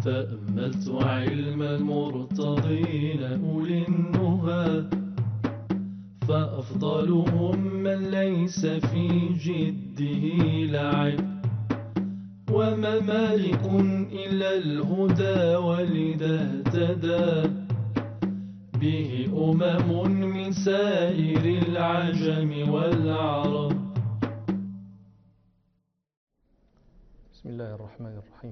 تأملت علم المرتضين أولي النهى، فأفضلهم من ليس في جده لعب، وما مالك إلا الهدى ولذا اهتدى به من سائر العجم والعرب. بسم الله الرحمن الرحيم.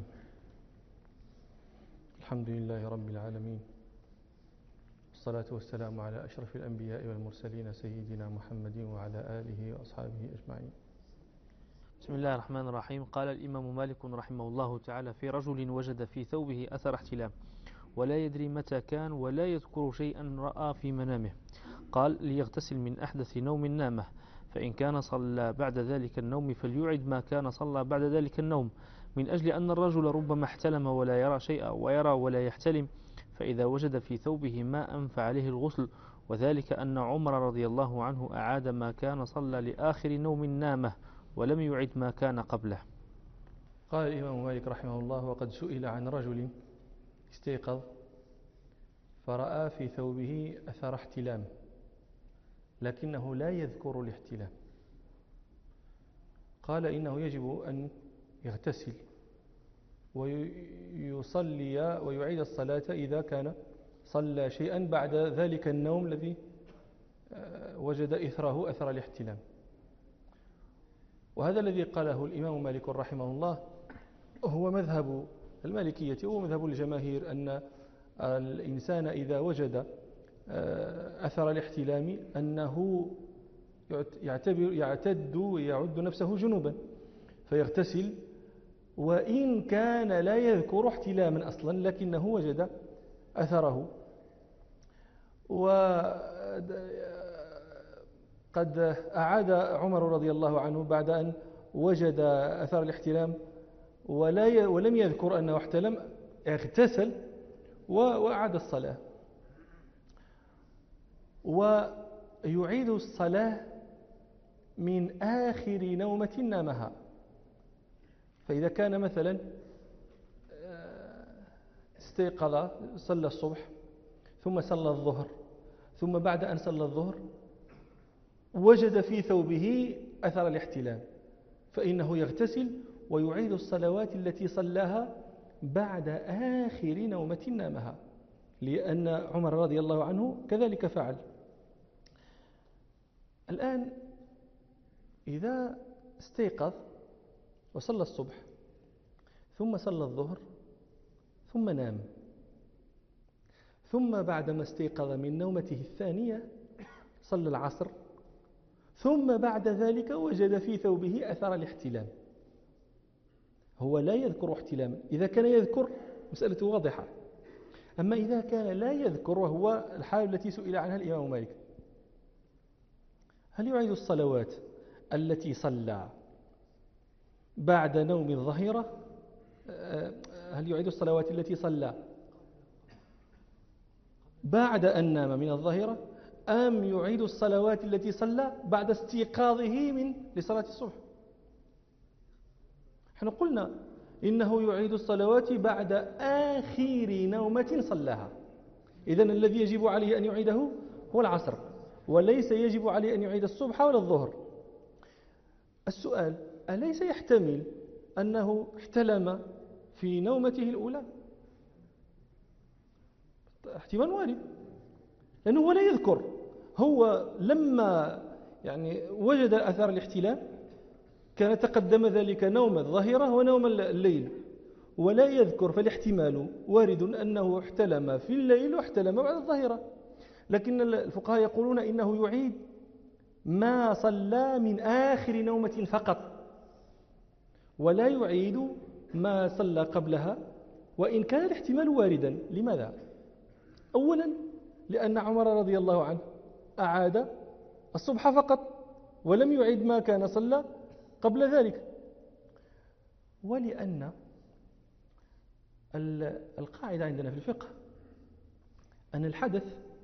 الحمد لله رب العالمين، والصلاة والسلام على أشرف الأنبياء والمرسلين سيدنا محمد وعلى آله وأصحابه أجمعين. بسم الله الرحمن الرحيم. قال الإمام مالك رحمه الله تعالى: في رجل وجد في ثوبه أثر احتلام ولا يدري متى كان ولا يذكر شيئا رأى في منامه، قال: ليغتسل من أحدث نوم نامه، فإن كان صلى بعد ذلك النوم فليعد ما كان صلى بعد ذلك النوم، من أجل أن الرجل ربما احتلم ولا يرى شيئا ويرى ولا يحتلم، فإذا وجد في ثوبه ماء فعليه الغسل، وذلك أن عمر رضي الله عنه أعاد ما كان صلى لآخر نوم نامه ولم يعد ما كان قبله. قال الإمام مالك رحمه الله: وقد سئل عن رجل استيقظ فرأى في ثوبه أثر احتلام لكنه لا يذكر الاحتلام، قال: إنه يجب أن يغتسل ويصلي ويعيد الصلاة إذا كان صلى شيئا بعد ذلك النوم الذي وجد إثره أثر الاحتلام. وهذا الذي قاله الإمام مالك رحمه الله هو مذهب المالكية ومذهب الجماهير، أن الإنسان إذا وجد أثر الاحتلام أنه يعتد ويعد نفسه جنوبا فيغتسل، وإن كان لا يذكر احتلاما أصلا لكنه وجد أثره. وقد أعاد عمر رضي الله عنه بعد أن وجد أثر الاحتلام ولم يذكر أنه احتلم، اغتسل وأعاد الصلاة، ويعيد الصلاة من آخر نومة نامها. فإذا كان مثلا استيقظ صلى الصبح ثم صلى الظهر، ثم بعد أن صلى الظهر وجد في ثوبه أثر الاحتلام، فإنه يغتسل ويعيد الصلوات التي صلاها بعد آخر نومة نامها، لأن عمر رضي الله عنه كذلك فعل. الآن إذا استيقظ وصلى الصبح ثم صلى الظهر ثم نام، ثم بعدما استيقظ من نومته الثانية صلى العصر، ثم بعد ذلك وجد في ثوبه أثر الاحتلام، هو لا يذكر احتلاما. إذا كان يذكر مسألة واضحة، أما إذا كان لا يذكر وهو الحال التي سئل عنها الإمام مالك: هل يعيد الصلوات التي صلى بعد نوم الظهيرة؟ هل يعيد الصلوات التي صلى بعد أن نام من الظهيرة، أم يعيد الصلوات التي صلى بعد استيقاظه لصلاة الصبح؟ نحن قلنا إنه يعيد الصلوات بعد آخر نومة صلاها، إذن الذي يجب عليه أن يعيده هو العصر، وليس يجب عليه أن يعيد الصبح ولا الظهر. السؤال: أليس يحتمل أنه احتلم في نومته الأولى؟ احتمال وارد، لأنه هو لا يذكر، هو لما وجد أثار الاحتلام كان تقدم ذلك نوم الظهيرة ونوم الليل ولا يذكر، فالاحتمال وارد أنه احتلم في الليل واحتلم بعد الظهيرة. لكن الفقهاء يقولون إنه يعيد ما صلى من آخر نومة فقط، ولا يعيد ما صلى قبلها، وإن كان الاحتمال واردا. لماذا؟ أولا لأن عمر رضي الله عنه أعاد الصبح فقط ولم يعيد ما كان صلى قبل ذلك، ولأن القاعدة عندنا في الفقه أن الحدث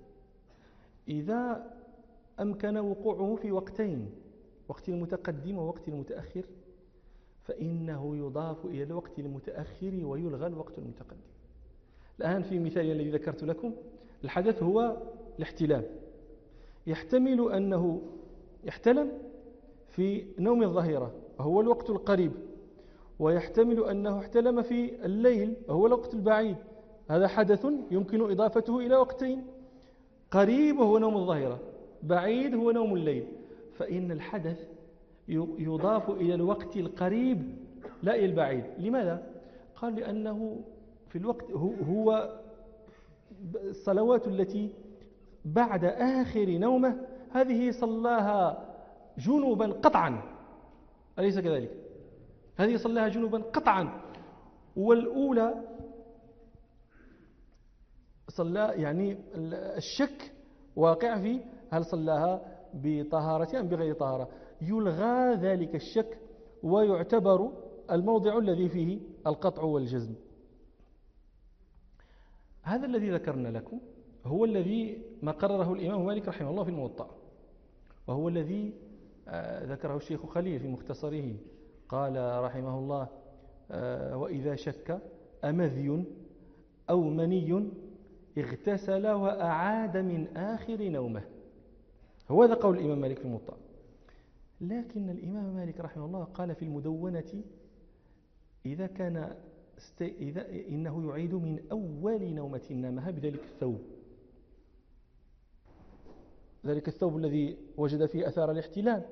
إذا أمكن وقوعه في وقتين، وقت المتقدم ووقت المتأخر، فإنه يضاف إلى الوقت المتأخر ويلغى الوقت المتقدم. الآن في مثال الذي ذكرت لكم الحدث هو الاحتلام، يحتمل أنه يحتلم في نوم الظهيرة وهو الوقت القريب، ويحتمل أنه احتلم في الليل وهو الوقت البعيد. هذا حدث يمكن إضافته إلى وقتين، قريب وهو نوم الظهيرة، بعيد هو نوم الليل. فإن الحدث يضاف إلى الوقت القريب لا إلى البعيد. لماذا؟ قال لأنه في الوقت هو الصلوات التي بعد آخر نومه هذه صلاها جنوبا قطعا، أليس كذلك؟ هذه صلاها جنوبا قطعا، والأولى صلى يعني الشك واقع في هل صلاها بطهارة أم بغير طهارة. يلغى ذلك الشك ويعتبر الموضع الذي فيه القطع والجزم. هذا الذي ذكرنا لكم هو الذي ما قرره الإمام مالك رحمه الله في الموطأ، وهو الذي ذكره الشيخ خليل في مختصره. قال رحمه الله: وإذا شك أمذي أو مني اغتسل وأعاد من آخر نومه. هو هذا قول الإمام مالك في الموطأ. لكن الإمام مالك رحمه الله قال في المدونة: إذا كان إنه يعيد من أول نومة نامها بذلك الثوب، ذلك الثوب الذي وجد فيه أثار الاحتلام،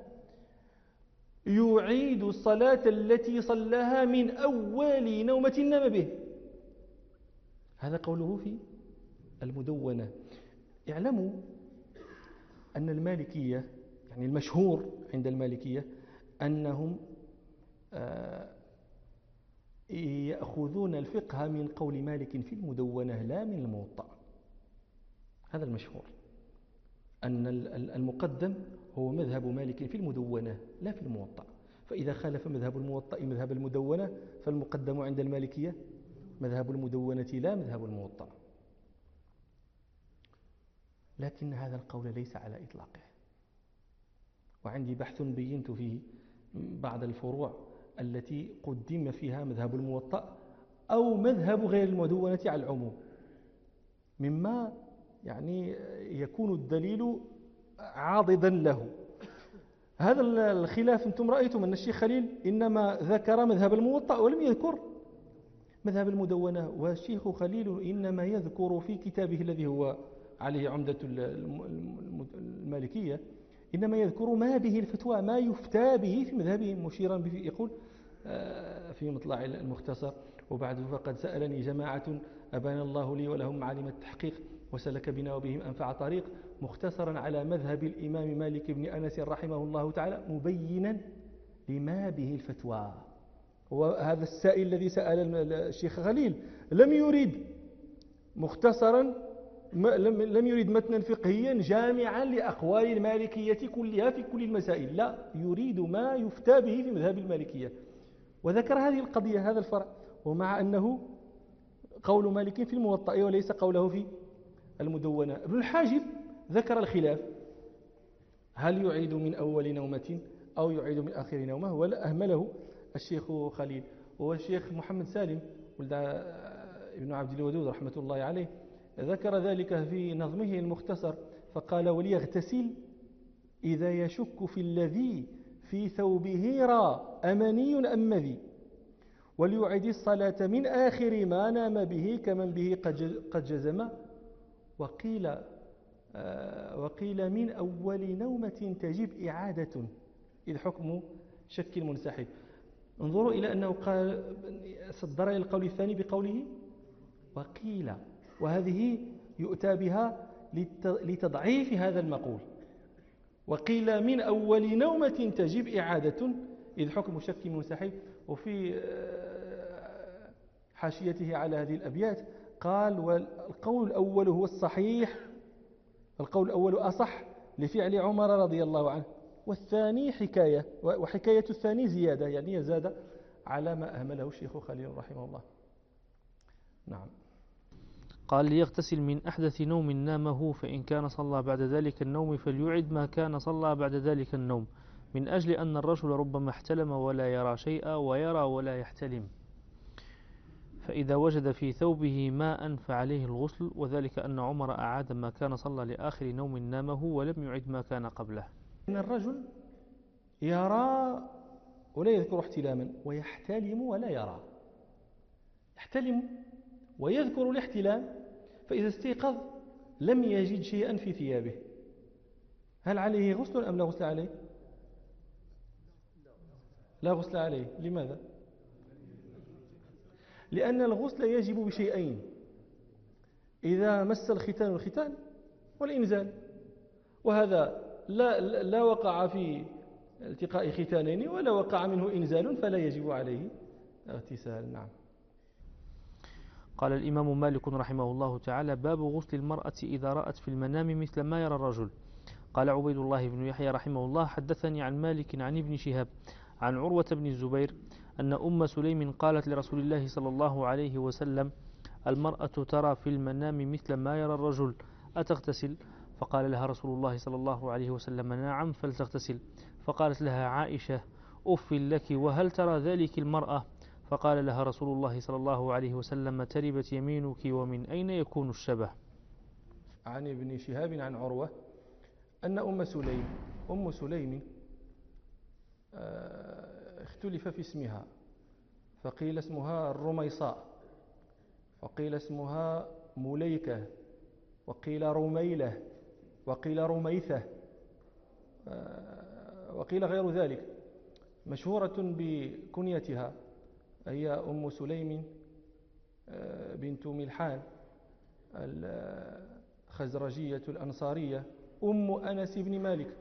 يعيد الصلاة التي صلاها من أول نومة نام به. هذا قوله في المدونة. اعلموا أن المالكية، يعني المشهور عند المالكية، أنهم يأخذون الفقه من قول مالك في المدونة لا من الموطأ. هذا المشهور، أن المقدم هو مذهب مالك في المدونة لا في الموطأ. فإذا خالف مذهب الموطأ مذهب المدونة فالمقدم عند المالكية مذهب المدونة لا مذهب الموطأ. لكن هذا القول ليس على إطلاقه، وعندي بحث بينت فيه بعض الفروع التي قدم فيها مذهب الموطأ أو مذهب غير المدونة على العموم، مما يعني يكون الدليل عاضدا له. هذا الخلاف أنتم رأيتم أن الشيخ خليل إنما ذكر مذهب الموطأ ولم يذكر مذهب المدونة، والشيخ خليل إنما يذكر في كتابه الذي هو عليه عمدة المالكية، إنما يذكر ما به الفتوى، ما يفتى به في مذهبه، مشيرا به يقول في مطلع المختصر: وبعد فقد سألني جماعة أبان الله لي ولهم معالم التحقيق وسلك بنا وبهم أنفع طريق، مختصرا على مذهب الإمام مالك بن أنس رحمه الله تعالى، مبينا لما به الفتوى. وهذا السائل الذي سأل الشيخ خليل لم يريد مختصرا، لم يريد متنا فقهيا جامعا لأقوال المالكية كلها في كل المسائل، لا، يريد ما يفتى به في مذهب المالكية، وذكر هذه القضية، هذا الفرع، ومع أنه قول مالك في الموطأ وليس قوله في المدونة. ابن الحاجب ذكر الخلاف، هل يعيد من أول نومة أو يعيد من آخر نومة، ولا أهمله الشيخ خليل. والشيخ محمد سالم ولد ابن عبد الودود رحمة الله عليه ذكر ذلك في نظمه المختصر، فقال: وليغتسل إذا يشك في الذي في ثوبه را أمني أم مذي، وليعيد الصلاة من آخر ما نام به كمن به قد جزم، وقيل من أول نومة تجب إعادة إذ حكم شك المنسحب. انظروا إلى أنه قال صدر إلى القول الثاني بقوله وقيل، وهذه يؤتى بها لتضعيف هذا المقول. وقيل من أول نومة تجب إعادة إذ حكم شك منسحب. وفي حاشيته على هذه الأبيات قال: والقول الأول هو الصحيح، القول الأول أصح لفعل عمر رضي الله عنه، والثاني حكاية، وحكاية الثاني زيادة، يعني يزاد على ما أهمله الشيخ خليل رحمه الله. نعم. قال: ليغتسل من أحدث نوم نامه، فإن كان صلى بعد ذلك النوم فليعد ما كان صلى بعد ذلك النوم، من أجل أن الرجل ربما احتلم ولا يرى شيئا ويرى ولا يحتلم. فإذا وجد في ثوبه ماء فعليه الغسل، وذلك أن عمر أعاد ما كان صلى لآخر نوم نامه ولم يعد ما كان قبله. إن الرجل يرى ولا يذكر احتلاما، ويحتلم ولا يرى. يحتلم ويذكر الاحتلام، فإذا استيقظ لم يجد شيئا في ثيابه، هل عليه غسل أم لا غسل عليه؟ لا غسل عليه. لماذا؟ لأن الغسل يجب بشيئين: إذا مس الختان الختان، والإنزال، وهذا لا وقع في التقاء ختانين ولا وقع منه إنزال، فلا يجب عليه اغتسال. نعم. قال الإمام مالك رحمه الله تعالى: باب غسل المرأة إذا رأت في المنام مثل ما يرى الرجل. قال عبيد الله بن يحيى رحمه الله: حدثني عن مالك عن ابن شهاب عن عروة بن الزبير أن أم سليم قالت لرسول الله صلى الله عليه وسلم: المرأة ترى في المنام مثل ما يرى الرجل، أتغتسل؟ فقال لها رسول الله صلى الله عليه وسلم: نعم، فلتغتسل. فقالت لها عائشة: أف لك، وهل ترى ذلك المرأة؟ فقال لها رسول الله صلى الله عليه وسلم: تربت يمينك، ومن أين يكون الشبه؟ عن ابن شهاب عن عروة أن أم سليم اختلف في اسمها، فقيل اسمها الرميصاء، وقيل اسمها مليكة، وقيل رميلة، وقيل رميثة، وقيل غير ذلك. مشهورة بكنيتها، هي أم سليم بنت ملحان الخزرجية الأنصارية، أم أنس بن مالك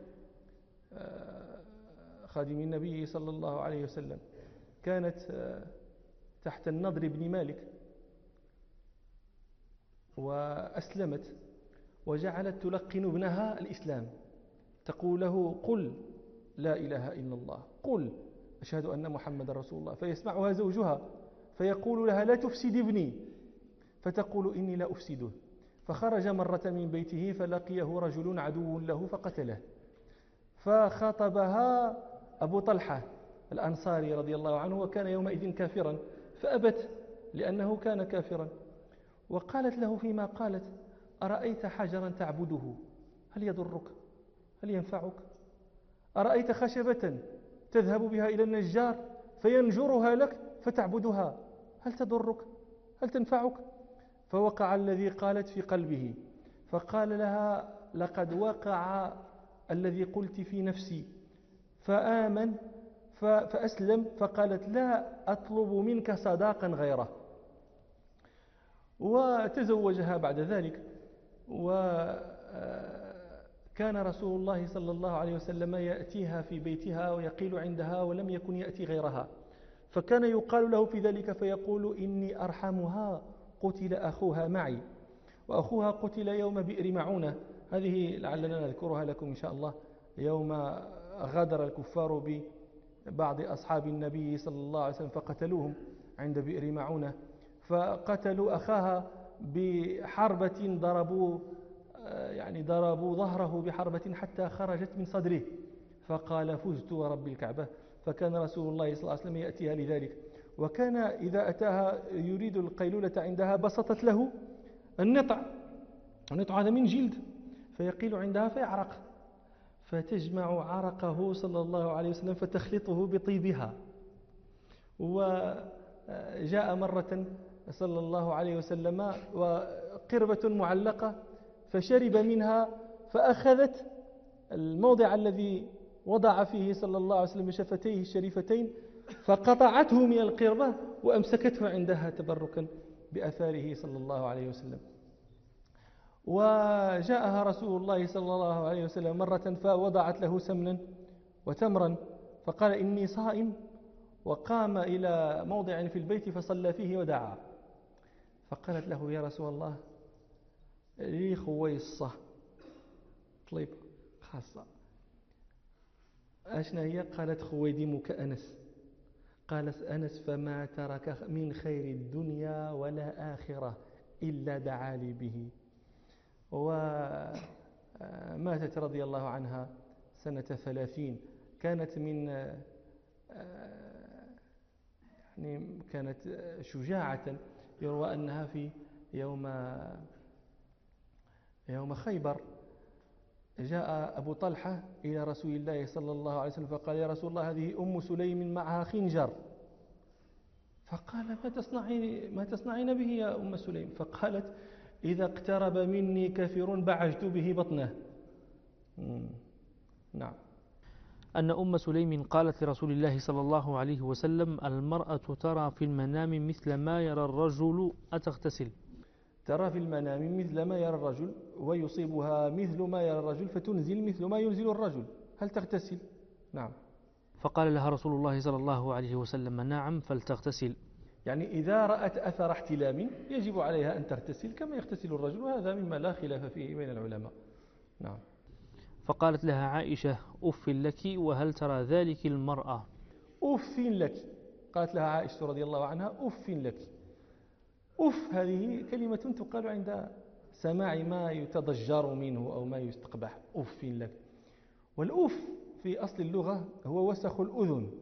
خادم النبي صلى الله عليه وسلم. كانت تحت النضر بن مالك، وأسلمت وجعلت تلقن ابنها الإسلام، تقول له: قل لا إله إلا الله، قل أشهد أن محمد رسول الله. فيسمعها زوجها فيقول لها: لا تفسد ابني، فتقول: إني لا أفسده. فخرج مرة من بيته فلقيه رجل عدو له فقتله، فخاطبها أبو طلحة الأنصاري رضي الله عنه، وكان يومئذ كافرا، فأبت لأنه كان كافرا، وقالت له فيما قالت: أرأيت حجرا تعبده هل يضرك؟ هل ينفعك؟ أرأيت خشبة تذهب بها إلى النجار فينجرها لك فتعبدها هل تضرك؟ هل تنفعك؟ فوقع الذي قالت في قلبه، فقال لها: لقد وقع الذي قلت في نفسي، فآمن فأسلم. فقالت: لا أطلب منك صداقا غيره، وتزوجها بعد ذلك. وكان رسول الله صلى الله عليه وسلم يأتيها في بيتها ويقيل عندها، ولم يكن يأتي غيرها، فكان يقال له في ذلك فيقول: إني أرحمها، قتل أخوها معي، وأخوها قتل يوم بئر معونة. هذه لعلنا نذكرها لكم إن شاء الله، يوم غادر الكفار ببعض أصحاب النبي صلى الله عليه وسلم فقتلوهم عند بئر معونة، فقتلوا أخاها بحربة، ضربوا ظهره بحربة حتى خرجت من صدره، فقال: فزت ورب الكعبة. فكان رسول الله صلى الله عليه وسلم يأتيها لذلك، وكان إذا أتاها يريد القيلولة عندها بسطت له النطع هذا من جلد، فيقيل عندها فيعرق، فتجمع عرقه صلى الله عليه وسلم فتخلطه بطيبها. وجاء مرة صلى الله عليه وسلم وقربة معلقة فشرب منها، فأخذت الموضع الذي وضع فيه صلى الله عليه وسلم شفتيه الشريفتين فقطعته من القربة وأمسكته عندها تبركا بأثاره صلى الله عليه وسلم. وجاءها رسول الله صلى الله عليه وسلم مرة فوضعت له سمنا وتمرا، فقال: إني صائم، وقام إلى موضع في البيت فصلى فيه ودعا. فقالت له: يا رسول الله، لي خويصة، طليب خاصة. أشنا هي؟ قالت: خويدمك أنس. قالت أنس: فما ترك من خير الدنيا ولا آخرة إلا دعا لي به. وماتت رضي الله عنها سنة 30. كانت كانت شجاعة يروى أنها في يوم خيبر جاء أبو طلحة إلى رسول الله صلى الله عليه وسلم فقال: يا رسول الله، هذه أم سليم معها خنجر. فقال: ما تصنعين به يا أم سليم؟ فقالت: إذا اقترب مني كافر بعجت به بطنه. نعم. أن أم سليم قالت لرسول الله صلى الله عليه وسلم: المرأة ترى في المنام مثل ما يرى الرجل، أتغتسل؟ ترى في المنام مثل ما يرى الرجل ويصيبها مثل ما يرى الرجل فتنزل مثل ما ينزل الرجل، هل تغتسل؟ نعم. فقال لها رسول الله صلى الله عليه وسلم: نعم، فلتغتسل. يعني إذا رأت أثر احتلام يجب عليها أن تغتسل كما يغتسل الرجل، وهذا مما لا خلاف فيه بين العلماء. نعم. فقالت لها عائشة: أف لك، وهل ترى ذلك المرأة؟ أف لك. قالت لها عائشة رضي الله عنها: أف لك. أف هذه كلمة تقال عند سماع ما يتضجر منه أو ما يستقبح. أف لك. والأف في أصل اللغة هو وسخ الأذن،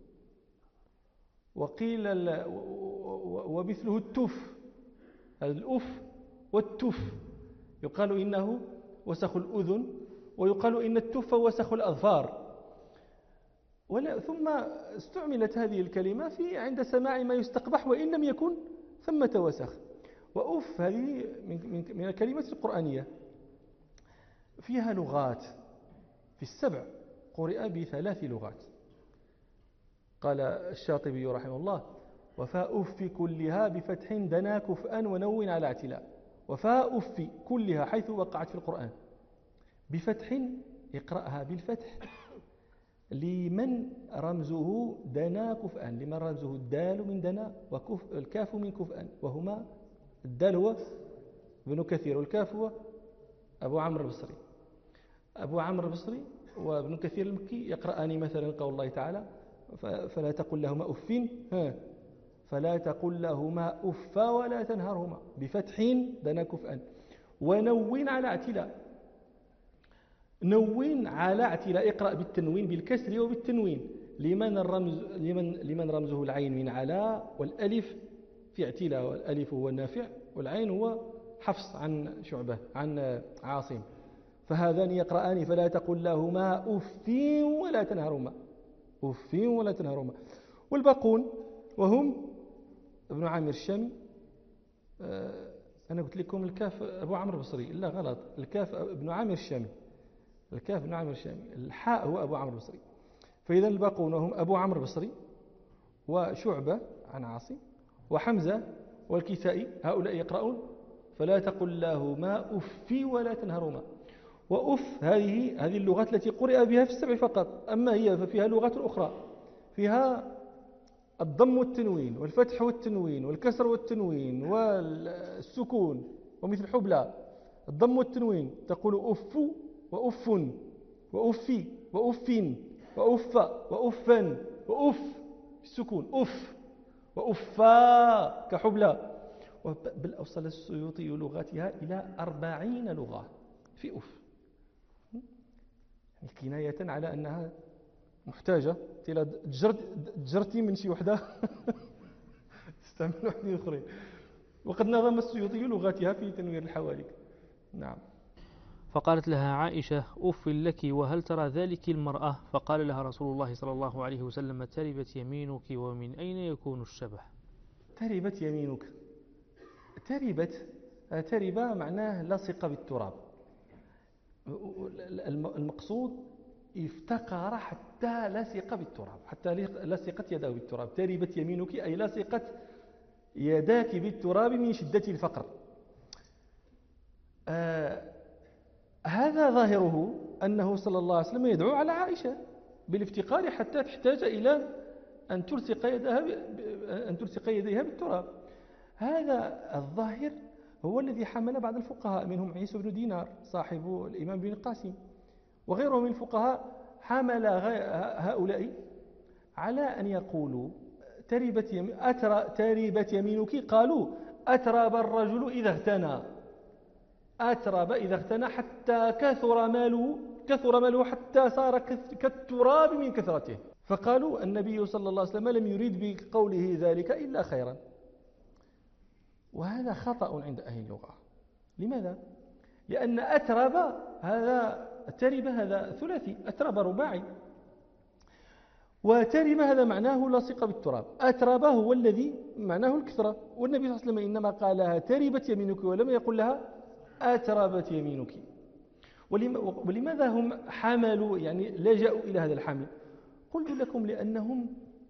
وقيل ومثله التف. الأف والتف يقال إنه وسخ الأذن، ويقال إن التف وسخ الأظفار. ثم استعملت هذه الكلمة عند سماع ما يستقبح وإن لم يكن ثمة وسخ. وأف هذه من الكلمات القرآنية، فيها لغات، في السبع قرئ ب3 لغات. قال الشاطبي رحمه الله: وفاء أف كلها بفتح دنا كفءا ونون على اعتلاء. وفاء أف كلها حيث وقعت في القرآن بفتح، اقرأها بالفتح، لمن رمزه دنا كفءا، لمن رمزه الدال من دنا والكاف من كفءا، وهما الدال هو ابن كثير والكاف هو أبو عمرو البصري. أبو عمرو البصري وابن كثير المكي يقرأان مثلا قول الله تعالى: فلا تقل لهما أف، فلا تقل لهما أف ولا تنهرهما، بفتح دنا كفءا، ونون على اعتلاء. نون على اعتلاء، اقرأ بالتنوين بالكسر وبالتنوين، لمن رمزه العين من علاء، والألف في اعتلاء، والألف هو النافع والعين هو حفص عن شعبة عن عاصم. فهذان يقرآن: فلا تقل لهما أف ولا تنهرهما، أف ولا تنهرهما. والباقون وهم ابن عامر الشامي. أنا قلت لكم الكاف أبو عمرو البصري، لا غلط، الكاف ابن عامر الشامي، الكاف ابن عامر الشامي، الحاء هو أبو عمرو البصري. فإذا الباقون هم أبو عمرو البصري وشعبة عن عاصم وحمزة والكسائي، هؤلاء يقرؤون: فلا تقل لهما أف ولا تنهرهما. وأف هذه اللغات التي قرئ بها في السبع فقط، أما هي ففيها لغات أخرى، فيها الضم والتنوين والفتح والتنوين والكسر والتنوين والسكون، ومثل حبلى الضم والتنوين تقول أف وأف وأفي وأف وأف وأفا وأف السكون، أف وأفا كحبلى. بل أوصل السيوطي لغاتها إلى 40 لغة في أف، كناية على أنها محتاجة إلى جرتي من شي وحدة تستعمل وحدة أخرى. وقد نظم السيوطي لغاتها في تنوير الحوالك. نعم. فقالت لها عائشة: أف لك، وهل ترى ذلك المرأة؟ فقال لها رسول الله صلى الله عليه وسلم: تربت يمينك، ومن أين يكون الشبه؟ تربت يمينك. ترب معناه لصق بالتراب. المقصود افتقر حتى لصق بالتراب، حتى لصقت يده بالتراب. تربت يمينك أي لصقت يداك بالتراب من شدة الفقر. هذا ظاهره أنه صلى الله عليه وسلم يدعو على عائشة بالافتقار حتى تحتاج إلى أن تلصق يديها بالتراب. هذا الظاهر هو الذي حمل بعض الفقهاء، منهم عيسى بن دينار صاحب الإمام بن القاسم وغيره من الفقهاء، حمل هؤلاء على أن يقولوا تربت يمينك، قالوا أترب الرجل إذا اغتنى، أترب إذا اغتنى حتى كثر ماله حتى صار كالتراب من كثرته. فقالوا النبي صلى الله عليه وسلم لم يريد بقوله ذلك إلا خيرا. وهذا خطأ عند أهل اللغة. لماذا؟ لأن أترب هذا ترب هذا ثلاثي، أترب رباعي، وترب هذا معناه لاصق بالتراب، أترب هو الذي معناه الكثرة، والنبي صلى الله عليه وسلم إنما قالها تربت يمينك ولم يقل لها أتربت يمينك. ولماذا هم حملوا يعني لجأوا إلى هذا الحمل؟ قلت لكم لأنهم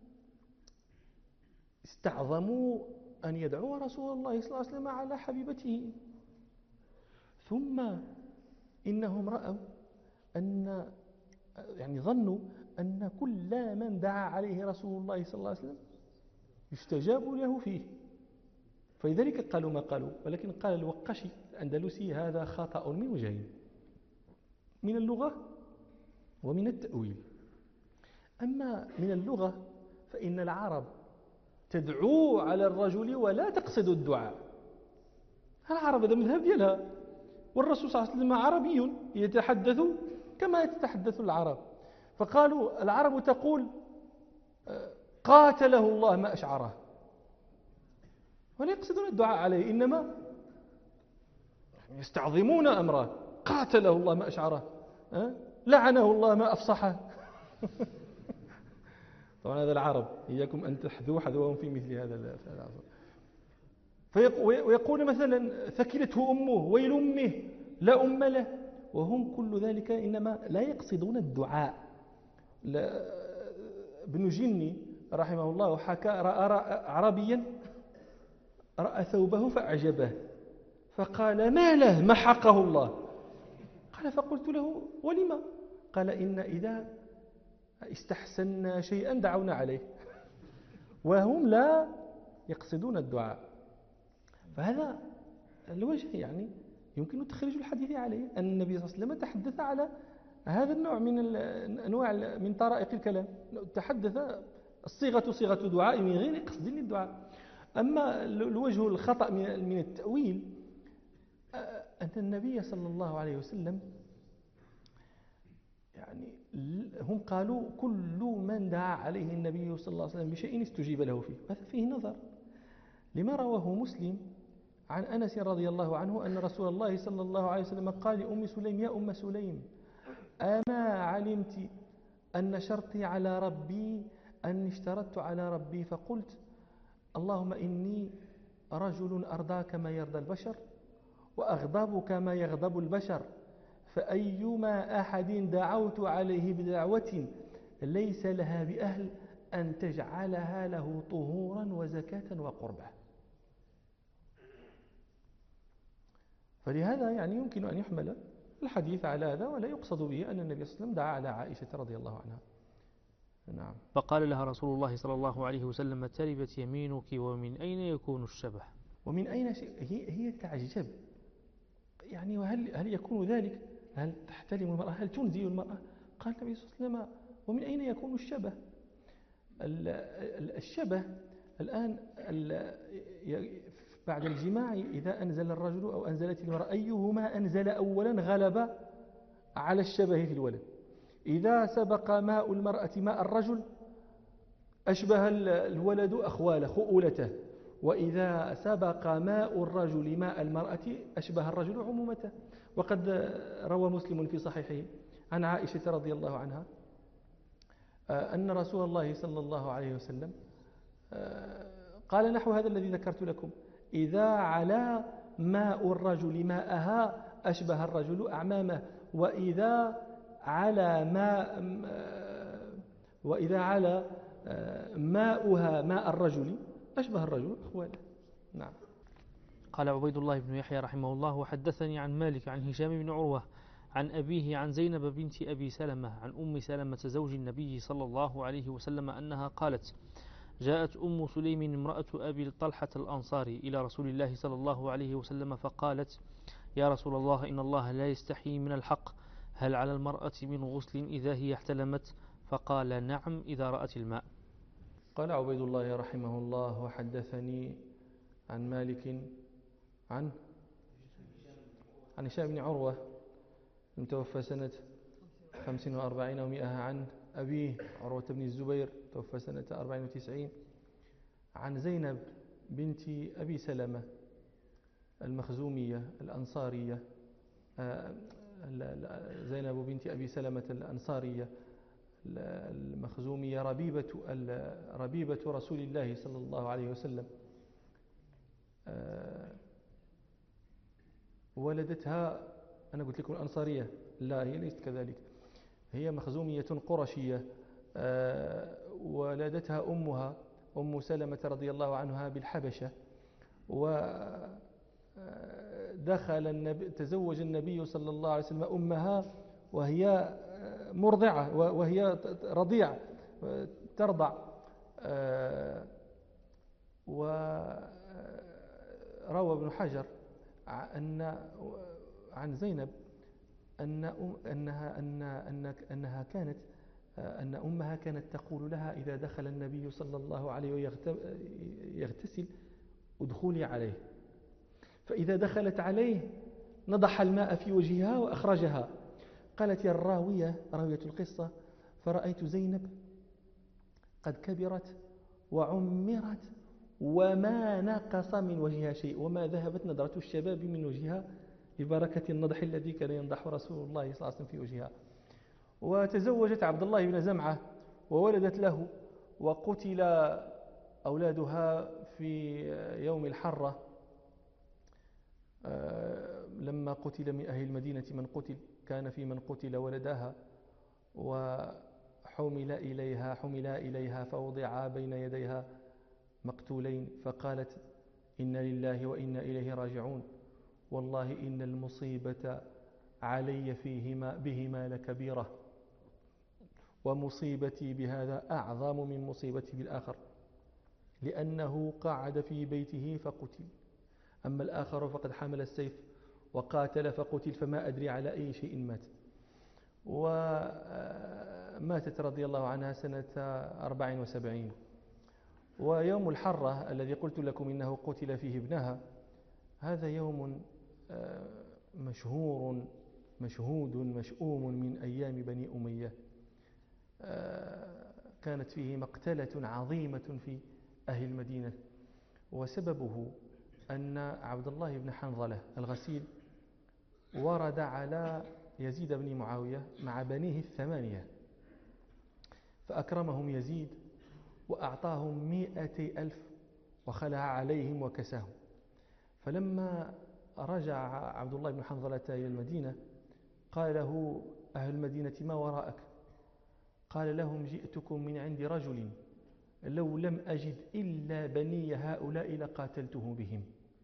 استعظموا أن يدعوا رسول الله صلى الله عليه وسلم على حبيبته، ثم إنهم رأوا أن يعني ظنوا أن كل من دعا عليه رسول الله صلى الله عليه وسلم يستجاب له فيه، فلذلك قالوا ما قالوا. ولكن قال الوقشي الأندلسي هذا خطأ من وجهين، من اللغة ومن التأويل. أما من اللغة فإن العرب تدعو على الرجل ولا تقصد الدعاء. العرب هذا مذهب ديالها، والرسول صلى الله عليه وسلم عربي يتحدث كما يتحدث العرب، فقالوا العرب تقول قاتله الله ما أشعره، ولا يقصدون الدعاء عليه، إنما يستعظمون أمره، قاتله الله ما أشعره، لعنه الله ما أفصحه. طبعا هذا العرب، إياكم أن تحذوا حذوهم في مثل هذا العصر. ويقول مثلا ثكلته أمه، ويل أمه لا أم له، وهم كل ذلك إنما لا يقصدون الدعاء. ابن جني رحمه الله حكى رأى عربيا رأى ثوبه فأعجبه، فقال ما له محقه الله. قال فقلت له ولما؟ قال إن إذا استحسنا شيئا دعونا عليه، وهم لا يقصدون الدعاء. فهذا الوجه يعني يمكن تخرج الحديث عليه أن النبي صلى الله عليه وسلم تحدث على هذا النوع من الأنواع من طرائق الكلام، تحدث الصيغة صيغة دعاء من غير قصد للدعاء. أما الوجه الخطأ من التأويل أن النبي صلى الله عليه وسلم يعني هم قالوا كل من دعا عليه النبي صلى الله عليه وسلم بشيء استجيب له فيه. هذا فيه نظر، لما رواه مسلم عن أنس رضي الله عنه أن رسول الله صلى الله عليه وسلم قال لأم سليم يا أم سليم أما علمت أن شرطي على ربي أني اشترطت على ربي فقلت اللهم إني رجل أرضاك ما يرضى البشر وأغضبك ما يغضب البشر، فأيما أحد دعوت عليه بدعوة ليس لها بأهل أن تجعلها له طهورا وزكاة وقربة. فلهذا يعني يمكن أن يحمل الحديث على هذا، ولا يقصد به أن النبي صلى الله عليه وسلم دعا على عائشة رضي الله عنها. نعم. فقال لها رسول الله صلى الله عليه وسلم تربت يمينك ومن أين يكون الشبه؟ ومن أين هي تعجب يعني، وهل يكون ذلك؟ هل تحترم المرأة؟ هل تنزي المرأة؟ قال النبي صلى الله عليه وسلم ومن أين يكون الشبه؟ الشبه الآن بعد الجماع إذا أنزل الرجل أو أنزلت المرأة أيهما أنزل أولا غلب على الشبه في الولد. إذا سبق ماء المرأة ماء الرجل أشبه الولد أخواله خؤولته، وإذا سبق ماء الرجل ماء المرأة أشبه الرجل عمومته. وقد روى مسلم في صحيحه عن عائشة رضي الله عنها أن رسول الله صلى الله عليه وسلم قال نحو هذا الذي ذكرت لكم: إذا علا ماء الرجل ماءها أشبه الرجل أعمامه، وإذا علا ماؤها ماء الرجل أشبه الرجل أخواله. نعم. قال عبيد الله بن يحيى رحمه الله وحدثني عن مالك عن هشام بن عروة عن أبيه عن زينب بنت أبي سلمة عن أم سلمة زوج النبي صلى الله عليه وسلم أنها قالت: جاءت أم سليم امرأة أبي طلحة الأنصاري إلى رسول الله صلى الله عليه وسلم فقالت: يا رسول الله إن الله لا يستحي من الحق، هل على المرأة من غسل إذا هي احتلمت؟ فقال: نعم إذا رأت الماء. قال عبيد الله رحمه الله وحدثني عن مالك عن هشام بن عروة المتوفى سنة 45 و100 عن أبيه عروة بن الزبير توفى سنة 94 عن زينب بنت أبي سلمة المخزومية الأنصارية، زينب بنت أبي سلمة الأنصارية المخزومية ربيبة رسول الله صلى الله عليه وسلم، ولدتها، أنا قلت لكم الأنصارية، لا هي ليست كذلك، هي مخزومية قرشية، ولدتها أمها أم سلمة رضي الله عنها بالحبشة، تزوج النبي صلى الله عليه وسلم أمها وهي مرضعة، وهي رضيعة ترضع. وروى ابن حجر عن زينب أن أمها كانت تقول لها إذا دخل النبي صلى الله عليه وسلم يغتسل ادخلي عليه، فإذا دخلت عليه نضح الماء في وجهها وأخرجها. قالت يا راوية القصة: فرأيت زينب قد كبرت وعمرت وما نقص من وجهها شيء، وما ذهبت نظرة الشباب من وجهها ببركة النضح الذي كان ينضح رسول الله صلى الله عليه وسلم في وجهها. وتزوجت عبد الله بن زمعة وولدت له، وقتل أولادها في يوم الحرة، لما قتل من أهل المدينة من قتل، كان في من قتل ولداها، وحمل إليها فوضعا بين يديها مقتولين، فقالت إنا لله وإنا إليه راجعون، والله إن المصيبة علي بهما لكبيرة، ومصيبتي بهذا أعظم من مصيبتي بالآخر، لأنه قعد في بيته فقتل، أما الآخر فقد حمل السيف وقاتل فقتل، فما أدري على أي شيء مات. وماتت رضي الله عنها سنة 74. ويوم الحرة الذي قلت لكم إنه قتل فيه ابنها، هذا يوم مشهور مشهود مشؤوم من أيام بني أمية، كانت فيه مقتلة عظيمة في أهل المدينة، وسببه أن عبد الله بن حنظلة الغسيل ورد على يزيد بن معاوية مع بنيه 8، فأكرمهم يزيد وأعطاهم 100,000 وخلع عليهم وكساهم. فلما رجع عبد الله بن حنظلة إلى المدينة قال له أهل المدينة: ما وراءك؟ قال لهم: جئتكم من عند رجل لو لم أجد إلا بني هؤلاء لقاتلته بهم.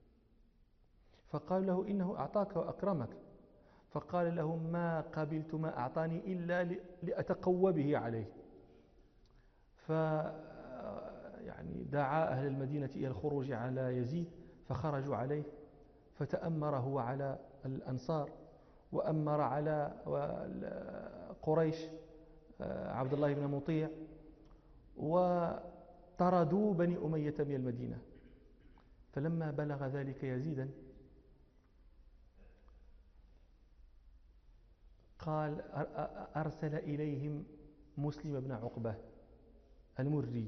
فقال له: إنه أعطاك وأكرمك. فقال لهم: ما قبلت ما أعطاني إلا لأتقوى به عليه. يعني دعا أهل المدينة إلى الخروج على يزيد، فخرجوا عليه، فتأمر هو على الأنصار، وأمر على قريش عبد الله بن مطيع، وطردوا بني أمية من المدينة. فلما بلغ ذلك يزيدا قال أرسل إليهم مسلم بن عقبة المري،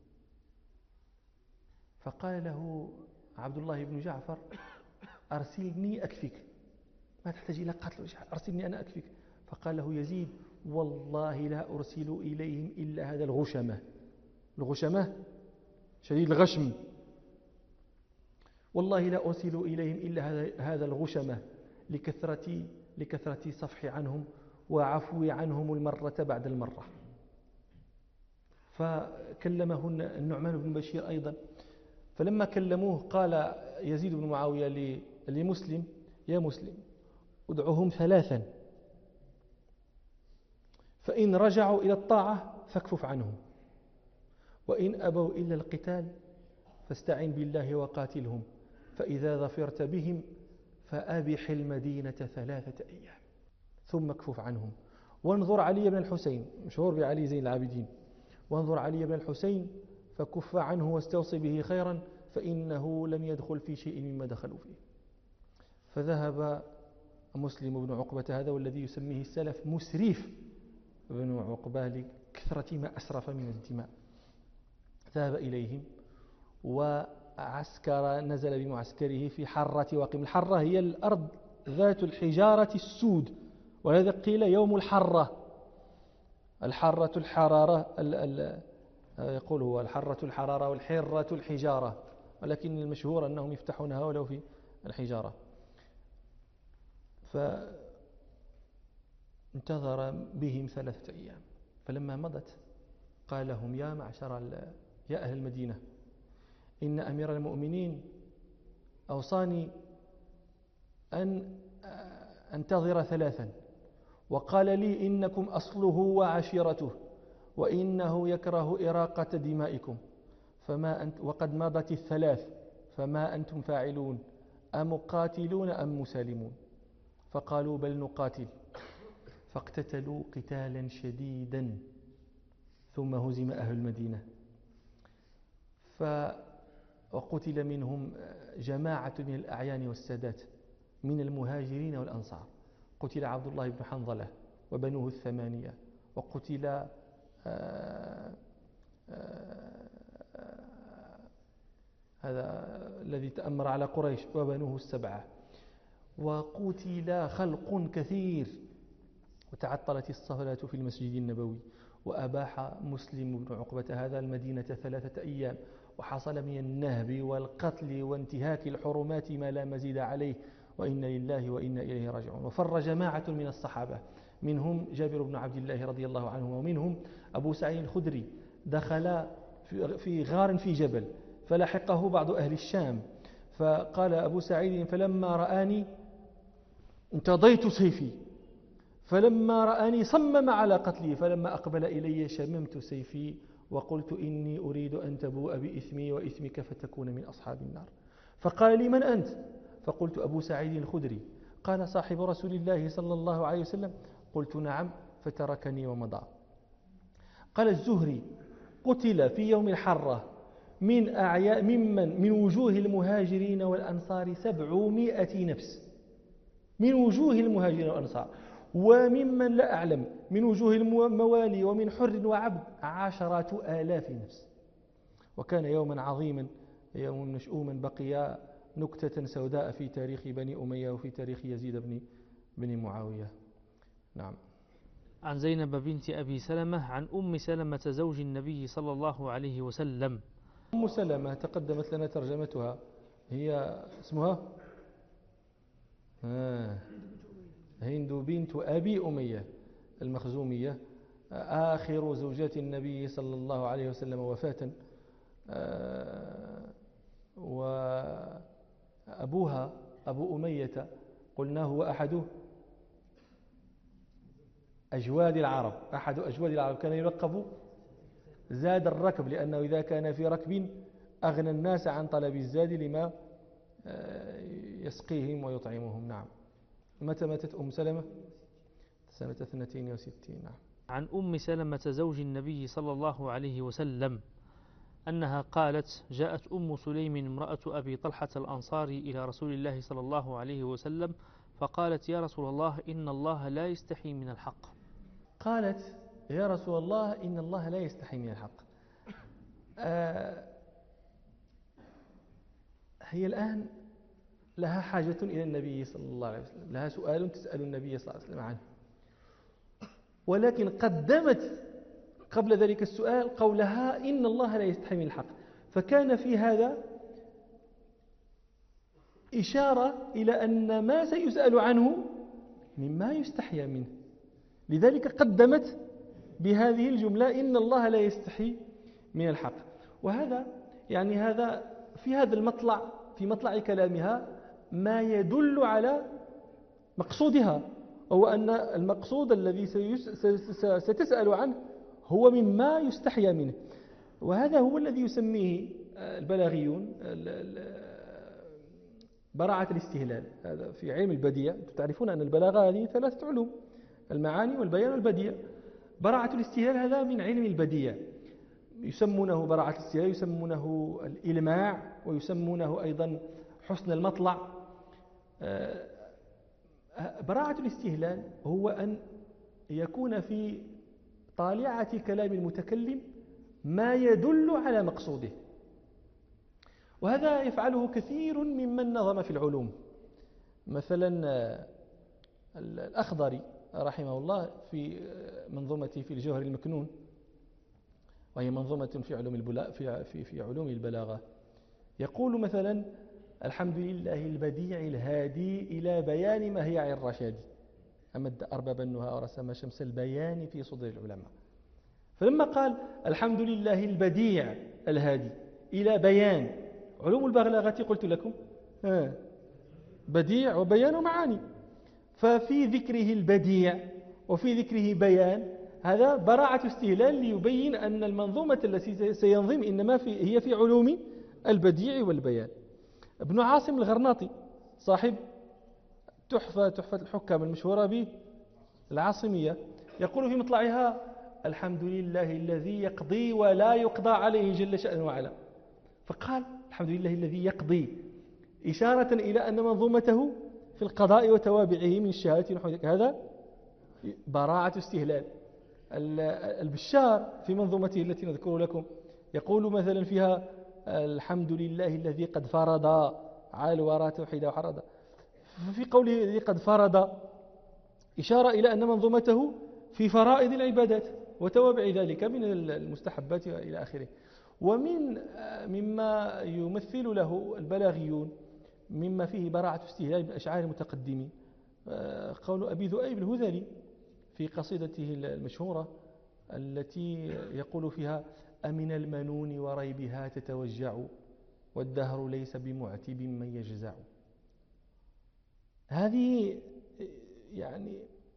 فقال له عبد الله بن جعفر: أرسلني أكفيك، ما تحتاج إلى قتل، أرسلني أنا أكفيك. فقال له يزيد: والله لا أرسل إليهم إلا هذا الغشمة شديد الغشم، والله لا أرسل إليهم إلا هذا الغشمة لكثرة صفحي عنهم وعفوي عنهم المرة بعد المرة. فكلمه النعمان بن بشير أيضا، فلما كلموه قال يزيد بن معاوية لمسلم: يا مسلم، ادعوهم 3، فإن رجعوا إلى الطاعة فاكفف عنهم، وإن أبوا إلا القتال فاستعن بالله وقاتلهم، فإذا ظفرت بهم فأبح المدينة 3 أيام ثم اكفف عنهم. وانظر علي بن الحسين، مشهور بعلي زين العابدين، وانظر علي بن الحسين فكف عنه واستوصي به خيرا، فإنه لم يدخل في شيء مما دخلوا فيه. فذهب مسلم بن عقبة هذا، والذي يسميه السلف مسرف بن عقبة لكثرة ما أسرف من الدماء، ذهب إليهم عسكر نزل بمعسكره في حرة وقم. الحرة هي الأرض ذات الحجارة السود، ولذا قيل يوم الحرة. الحرة الحرارة يقول هو الحرة الحرارة والحرة الحجارة، ولكن المشهور أنهم يفتحونها ولو في الحجارة. فانتظر بهم 3 أيام، فلما مضت قال لهم يا أهل المدينة، إن أمير المؤمنين أوصاني أن أنتظر 3، وقال لي إنكم أصله وعشيرته، وإنه يكره إراقة دمائكم، وقد مضت 3، فما أنتم فاعلون؟ أمقاتلون أم مسالمون؟ فقالوا بل نقاتل. فاقتتلوا قتالا شديدا، ثم هزم أهل المدينة، وقتل منهم جماعة من الأعيان والسادات من المهاجرين والأنصار. قتل عبد الله بن حنظلة وبنوه 8، وقتل هذا الذي تأمر على قريش وبنوه 7، وقتل خلق كثير. وتعطلت الصلاة في المسجد النبوي، وأباح مسلم بن عقبة هذا المدينة 3 أيام، وحصل من النهب والقتل وانتهاك الحرمات ما لا مزيد عليه، وإنا لله وإنا إليه راجعون. وفر جماعة من الصحابة، منهم جابر بن عبد الله رضي الله عنه، ومنهم أبو سعيد الخدري، دخل في غار في جبل، فلحقه بعض أهل الشام، فقال أبو سعيد فلما رآني انتضيت سيفي، فلما رآني صمم على قتلي، فلما أقبل إلي شممت سيفي وقلت إني أريد أن تبوء بإثمي وإثمك فتكون من أصحاب النار. فقال لي من أنت؟ فقلت أبو سعيد الخدري. قال صاحب رسول الله صلى الله عليه وسلم. قلت نعم، فتركني ومضى. قال الزهري قتل في يوم الحرة من وجوه المهاجرين والأنصار 700 نفس، من وجوه المهاجرين والأنصار، وممن لا أعلم من وجوه الموالي ومن حر وعبد 10,000 نفس. وكان يوما عظيما، يوم مشؤوما، بقي نكتة سوداء في تاريخ بني أمية وفي تاريخ يزيد بن معاوية. نعم. عن زينب بنت أبي سلمة عن أم سلمة زوج النبي صلى الله عليه وسلم. أم سلمة تقدمت لنا ترجمتها، هي اسمها هند بنت أبي أمية المخزومية، آخر زوجات النبي صلى الله عليه وسلم وفاة، وأبوها أبو أمية قلنا هو أحد أجواد العرب، كان يلقب زاد الركب، لأنه إذا كان في ركب أغنى الناس عن طلب الزاد لما يسقيهم ويطعمهم. نعم. متى ماتت أم سلمة؟ سنة 62. نعم. عن أم سلمة زوج النبي صلى الله عليه وسلم أنها قالت جاءت أم سليم امرأة أبي طلحة الأنصاري إلى رسول الله صلى الله عليه وسلم فقالت يا رسول الله إن الله لا يستحي من الحق. قالت يا رسول الله إن الله لا يستحي من الحق. هي الآن لها حاجة إلى النبي صلى الله عليه وسلم، لها سؤال تسأل النبي صلى الله عليه وسلم عنه، ولكن قدمت قبل ذلك السؤال قولها إن الله لا يستحي من الحق، فكان في هذا إشارة إلى أن ما سيسأل عنه مما يستحيا منه، لذلك قدمت بهذه الجملة إن الله لا يستحي من الحق. وهذا يعني هذا في هذا المطلع، في مطلع كلامها ما يدل على مقصودها، هو أن المقصود الذي ستسأل عنه هو مما يستحيا منه، وهذا هو الذي يسميه البلاغيون براعة الاستهلال. هذا في علم البديع، تعرفون أن البلاغة هذه 3 علوم: المعاني والبيان والبديع. براعة الاستهلال هذا من علم البديع، يسمونه براعة الاستهلال، يسمونه الإلماع، ويسمونه أيضا حسن المطلع. براعة الاستهلال هو أن يكون في طالعة كلام المتكلم ما يدل على مقصوده، وهذا يفعله كثير ممن نظم في العلوم. مثلا الأخضري رحمه الله في منظومته في الجوهر المكنون، وهي منظومة في علوم البلاغة، يقول مثلا: الحمد لله البديع الهادي إلى بيان مهيع الرشاد، أمد أرباب النهى ورسم شمس البيان في صدور العلماء. فلما قال الحمد لله البديع الهادي إلى بيان، علوم البلاغة قلت لكم بديع وبيان ومعاني، ففي ذكره البديع وفي ذكره بيان هذا براعة استهلال ليبين أن المنظومة التي سينظم إنما هي في علوم البديع والبيان. ابن عاصم الغرناطي صاحب تحفة الحكام المشهورة به العاصمية يقول في مطلعها: الحمد لله الذي يقضي ولا يقضى عليه جل شأنه وعلا. فقال الحمد لله الذي يقضي إشارة إلى أن منظومته في القضاء وتوابعه من الشهادة ونحو ذلك، هذا براعة استهلال. البشار في منظومته التي نذكر لكم يقول مثلا فيها: الحمد لله الذي قد فرض على الورى توحيدا وحردا. ففي قوله الذي قد فرض إشارة إلى أن منظومته في فرائض العبادات وتوابع ذلك من المستحبات إلى آخره. مما يمثل له البلاغيون مما فيه براعة استهلال بالأشعار المتقدمين قول أبي ذؤيب الهذلي في قصيدته المشهورة التي يقول فيها: أمن المنون وريبها تتوجع والدهر ليس بمعتب من يجزع. هذه يعني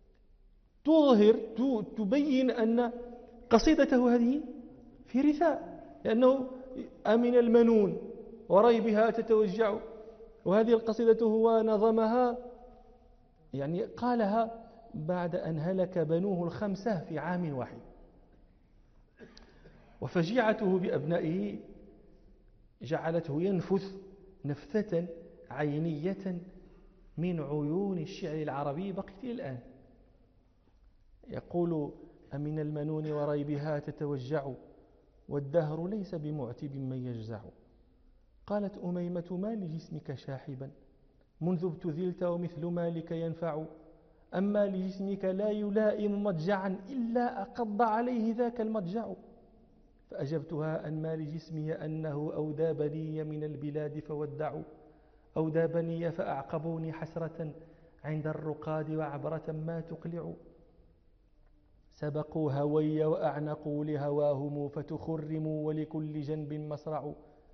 تبين أن قصيدته هذه في رثاء، لأنه أمن المنون وريبها تتوجع، وهذه القصيدة هو نظمها يعني قالها بعد أن هلك بنوه الخمسة في عام واحد، وفجيعته بأبنائه جعلته ينفث نفثة عينية من عيون الشعر العربي بقيت إلى الآن. يقول: أمن المنون وريبها تتوجع والدهر ليس بمعتب من يجزع. قالت أميمة: ما لجسمك شاحبا منذ ابتذلت ومثل مالك ينفع، أما لجسمك لا يلائم مضجعا إلا أقض عليه ذاك المضجع. فأجبتها: أن ما لجسمي أنه أودى بني من البلاد فودعوا، أودى بني فأعقبوني حسرة عند الرقاد وعبرة ما تقلع، سبقوا هوي وأعنقوا لهواهم فتخرموا ولكل جنب مصرع،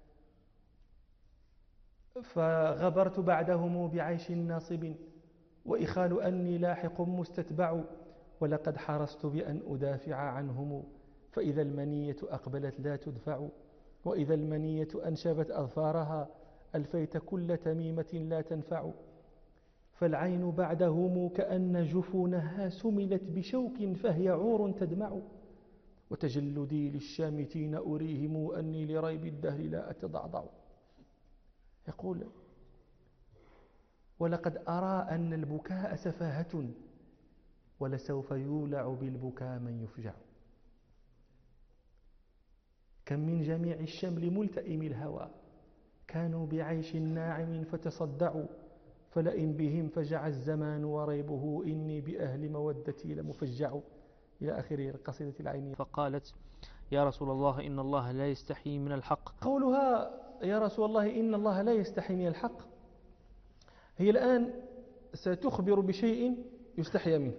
فغبرت بعدهم بعيش ناصب وإخال أني لاحق مستتبع، ولقد حرصت بأن أدافع عنهم فإذا المنية أقبلت لا تدفع، وإذا المنية أنشبت أظفارها ألفيت كل تميمة لا تنفع، فالعين بعدهم كأن جفونها سملت بشوك فهي عور تدمع، وتجلدي للشامتين أريهم أني لريب الدهر لا أتضعضع. يقول: ولقد أرى أن البكاء سفاهة ولسوف يولع بالبكاء من يفجع، كم من جميع الشمل ملتئم الهوى كانوا بعيش ناعم فتصدعوا، فلئن بهم فجع الزمان وريبه إني بأهل مودتي لمفجع، إلى آخر القصيدة العينية. فقالت: يا رسول الله إن الله لا يستحي من الحق. قولها يا رسول الله إن الله لا يستحي من الحق هي الآن ستخبر بشيء يستحي منه،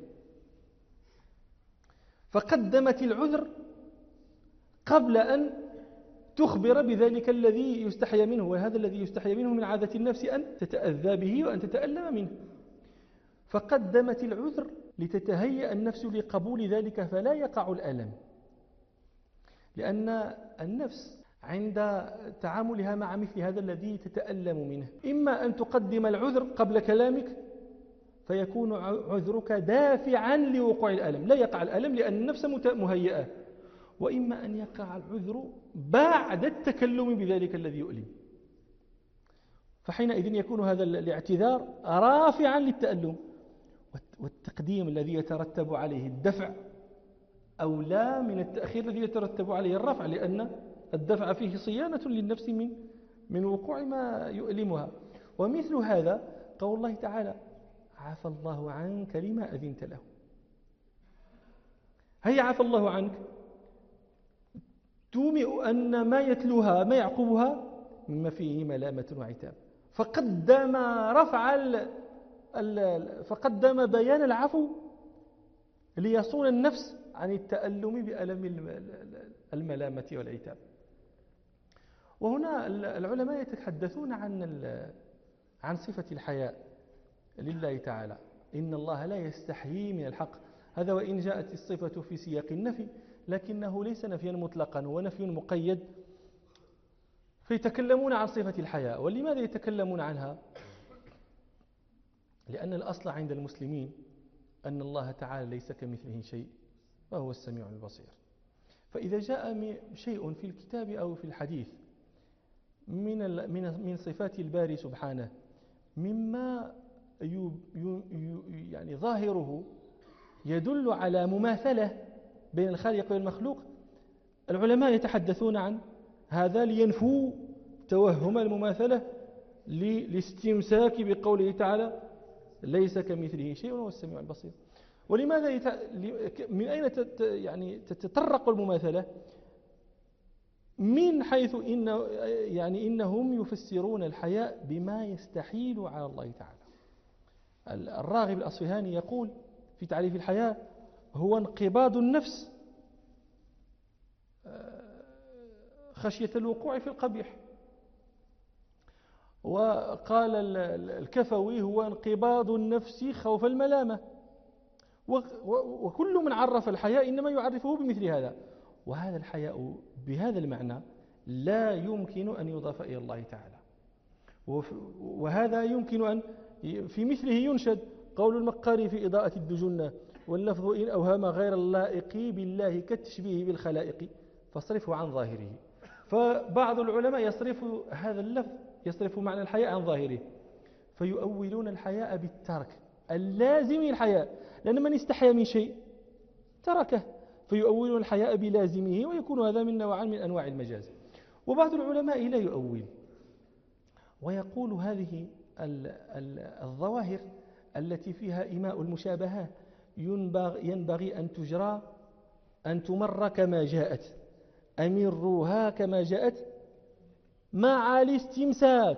فقدمت العذر قبل أن تخبر بذلك الذي يستحي منه، وهذا الذي يستحي منه من عادة النفس أن تتأذى به وأن تتألم منه، فقدمت العذر لتتهيأ النفس لقبول ذلك فلا يقع الألم، لأن النفس عند تعاملها مع مثل هذا الذي تتألم منه إما أن تقدم العذر قبل كلامك فيكون عذرك دافعا لوقوع الألم، لا يقع الألم لأن النفس مهيئة، وإما أن يقع العذر بعد التكلم بذلك الذي يؤلم، فحينئذ يكون هذا الاعتذار رافعا للتألم، والتقديم الذي يترتب عليه الدفع أولى من التأخير الذي يترتب عليه الرفع، لأن الدفع فيه صيانة للنفس من وقوع ما يؤلمها. ومثل هذا قول الله تعالى عفى الله عنك لما أذنت له. هي عفى الله عنك تومئ أن ما يتلوها ما يعقبها مما فيه ملامة وعتاب، فقدم بيان العفو ليصون النفس عن التألم بألم الملامة والعتاب. وهنا العلماء يتحدثون عن صفة الحياء لله تعالى، إن الله لا يستحيي من الحق. هذا وإن جاءت الصفة في سياق النفي لكنه ليس نفيا مطلقا، هو نفي مقيد. فيتكلمون عن صفة الحياء. ولماذا يتكلمون عنها؟ لأن الأصل عند المسلمين أن الله تعالى ليس كمثله شيء وهو السميع البصير. فإذا جاء شيء في الكتاب أو في الحديث من صفات الباري سبحانه مما يعني ظاهره يدل على مماثلة بين الخالق والمخلوق، العلماء يتحدثون عن هذا لينفوا توهم المماثلة للاستمساك بقوله تعالى ليس كمثله شيء وهو السميع البصير. ولماذا من أين يعني تتطرق المماثلة؟ من حيث إنهم يفسرون الحياء بما يستحيل على الله تعالى. الراغب الأصفهاني يقول في تعريف الحياء هو انقباض النفس خشية الوقوع في القبيح. وقال الكفوي هو انقباض النفس خوف الملامة. وكل من عرف الحياء إنما يعرفه بمثل هذا. وهذا الحياء بهذا المعنى لا يمكن أن يضاف إلى الله تعالى. وهذا يمكن أن في مثله ينشد قول المقاري في إضاءة الدجنة واللفظ إن أوهم غير اللائق بالله كالتشبيه بالخلائق فاصرفه عن ظاهره. فبعض العلماء يصرف هذا اللفظ يصرف معنى الحياء عن ظاهره، فيؤولون الحياء بالترك اللازم الحياء، لأن من استحيا من شيء تركه، فيؤولون الحياء بلازمه، ويكون هذا من نوع من أنواع المجاز. وبعض العلماء لا يؤول ويقول هذه الظواهر التي فيها إيماء المشابهة ينبغي أن تمر كما جاءت، أمروها كما جاءت مع الاستمساك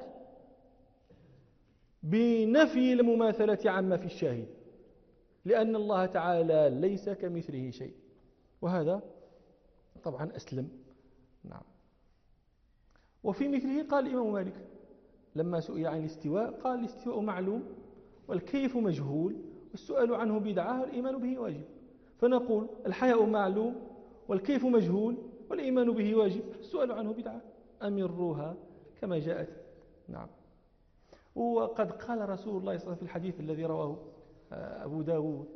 بنفي المماثلة عما في الشاهد، لأن الله تعالى ليس كمثله شيء. وهذا طبعا أسلم. نعم. وفي مثله قال الإمام مالك لما سئل عن الاستواء قال الاستواء معلوم والكيف مجهول والسؤال عنه بدعة والإيمان به واجب. فنقول الحياء معلوم والكيف مجهول والإيمان به واجب، السؤال عنه بدعة، أمروها كما جاءت. نعم. وقد قال رسول الله صلى الله عليه وسلم في الحديث الذي رواه أبو داود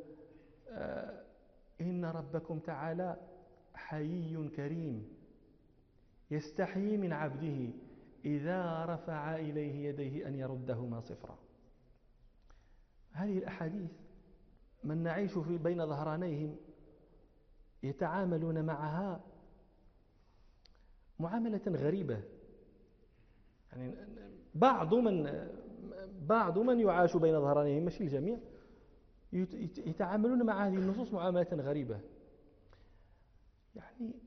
إن ربكم تعالى حيي كريم يستحيي من عبده إذا رفع إليه يديه أن يردهما صفرا. هذه الأحاديث من نعيش بين ظهرانيهم يتعاملون معها معاملة غريبة. يعني بعض من يعاش بين ظهرانيهم مش الجميع يتعاملون مع هذه النصوص معاملة غريبة. يعني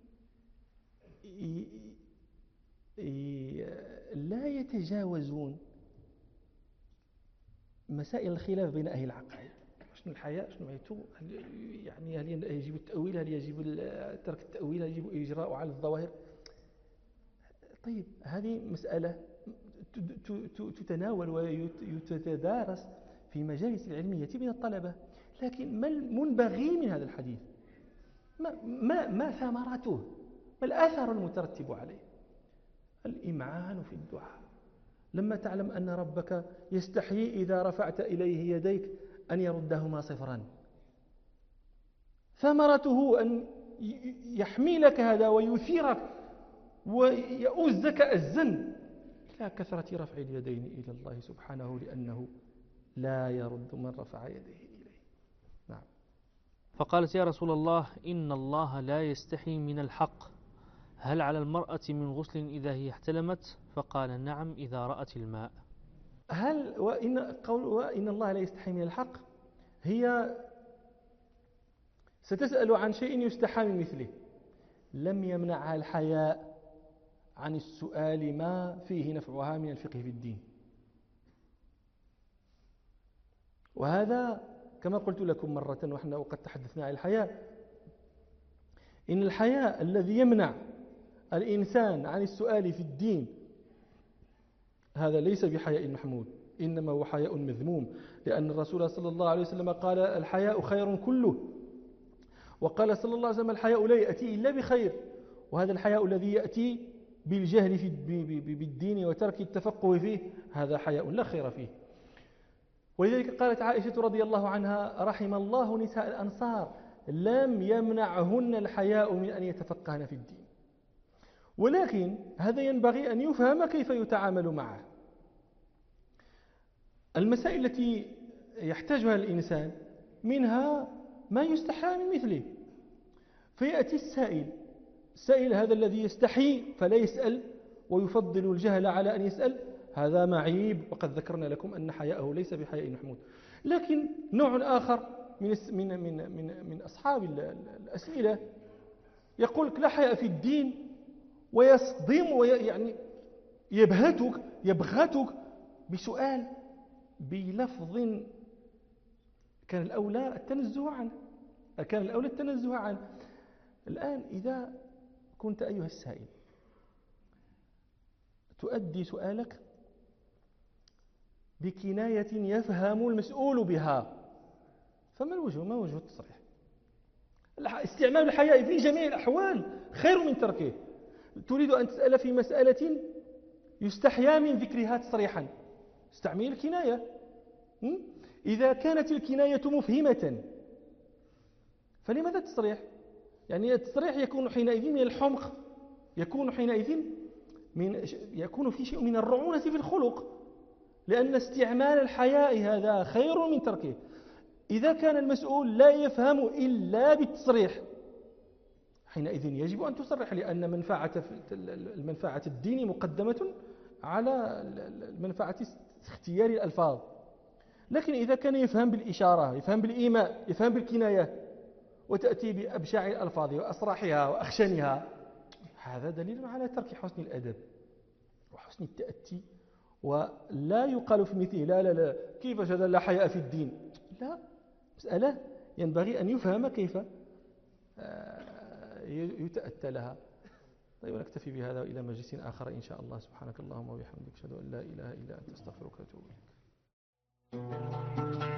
لا يتجاوزون مسائل الخلاف بين أهل العقائد. شنو الحياء، شنو عيتو، يعني هل يجب التأويل، هل يجب ترك التأويل، هل يجب الإجراء على الظواهر. طيب هذه مسألة تتناول وتتدارس في مجالس العلمية بين الطلبة، لكن ما المنبغي من هذا الحديث؟ ما ثمرته؟ ما الأثر المترتب عليه؟ الإمعان في الدعاء. لما تعلم أن ربك يستحيي إذا رفعت إليه يديك أن يردهما صفرا، ثمرته أن يحملك هذا ويثيرك ويؤزك أزا إلى كثرة رفع اليدين إلى الله سبحانه، لأنه لا يرد من رفع يديه إليه. نعم. فقالت يا رسول الله إن الله لا يستحي من الحق، هل على المرأة من غسل إذا هي احتلمت؟ فقال نعم إذا رأت الماء. هل وإن الله لا يستحي من الحق، هي ستسأل عن شيء يستحى من مثله، لم يمنعها الحياء عن السؤال ما فيه نفعها من الفقه في الدين. وهذا كما قلت لكم مرة ونحن وقد تحدثنا عن الحياء، إن الحياء الذي يمنع الإنسان عن السؤال في الدين هذا ليس بحياء محمود، إنما هو حياء مذموم، لأن الرسول صلى الله عليه وسلم قال الحياء خير كله، وقال صلى الله عليه وسلم الحياء لا يأتي إلا بخير. وهذا الحياء الذي يأتي بالجهل بالدين وترك التفقه فيه هذا حياء لا خير فيه. ولذلك قالت عائشة رضي الله عنها رحم الله نساء الأنصار لم يمنعهن الحياء من أن يتفقهن في الدين. ولكن هذا ينبغي أن يفهم كيف يتعامل معه. المسائل التي يحتاجها الإنسان منها ما يستحى من مثله، فيأتي السائل هذا الذي يستحي فلا يسأل ويفضل الجهل على أن يسأل، هذا معيب، وقد ذكرنا لكم أن حياءه ليس بحياء محمود. لكن نوع آخر من أصحاب الأسئلة يقول لك لا حياء في الدين، ويصدم ويعني يبغتك بسؤال بلفظ كان الأولى التنزه عنه. الآن إذا كنت أيها السائل تؤدي سؤالك بكناية يفهم المسؤول بها، فما وجه التصريح؟ استعمال الحياء في جميع الأحوال خير من تركه. تريد أن تسأل في مسألة يستحيا من ذكرها تصريحا، استعمل الكناية. إذا كانت الكناية مفهمة فلماذا التصريح؟ يعني التصريح يكون حينئذ من الحمق، يكون في شيء من الرعونة في الخلق، لأن استعمال الحياء هذا خير من تركه. إذا كان المسؤول لا يفهم إلا بالتصريح حينئذ يجب أن تصرح، لأن المنفعة الدين مقدمة على المنفعة اختيار الألفاظ. لكن إذا كان يفهم بالإشارة، يفهم بالإيماء، يفهم بالكناية، وتأتي بأبشع الألفاظ وأصراحها وأخشنها، هذا دليل على ترك حسن الأدب وحسن التأتي. ولا يقال في مثله لا كيف هذا لا حياء في الدين، لا، مسألة ينبغي أن يفهم كيف يتأتى لها. طيب، نكتفي بهذا وإلى مجلس آخر إن شاء الله. سبحانك اللهم وبحمدك، أشهد أن لا إله إلا أنت، أستغفرك وأتوب إليك.